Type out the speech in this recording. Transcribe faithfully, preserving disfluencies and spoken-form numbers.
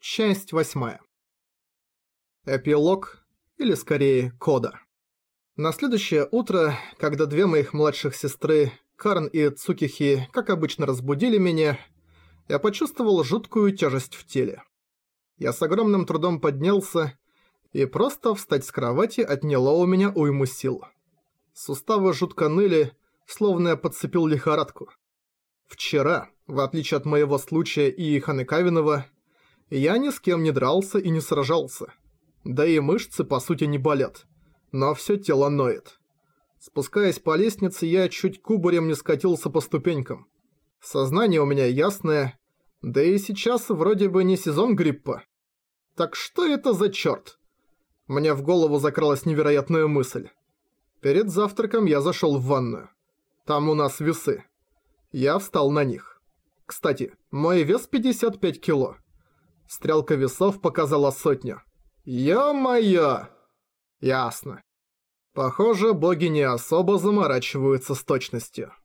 Часть восьмая. Эпилог, или скорее кода. На следующее утро, когда две моих младших сестры, Карн и Цукихи, как обычно разбудили меня, я почувствовал жуткую тяжесть в теле. Я с огромным трудом поднялся, и просто встать с кровати отняло у меня уйму сил. Суставы жутко ныли, словно я подцепил лихорадку. Вчера, в отличие от моего случая и Ханекавинова, я ни с кем не дрался и не сражался. Да и мышцы по сути не болят, но всё тело ноет. Спускаясь по лестнице, я чуть кубарем не скатился по ступенькам. Сознание у меня ясное, да и сейчас вроде бы не сезон гриппа. Так что это за чёрт? Мне в голову закралась невероятная мысль. Перед завтраком я зашёл в ванную. Там у нас весы. Я встал на них. Кстати, мой вес пятьдесят пять кило. Стрелка весов показала сотню. Ё-моё! Ясно. Похоже, боги не особо заморачиваются с точностью.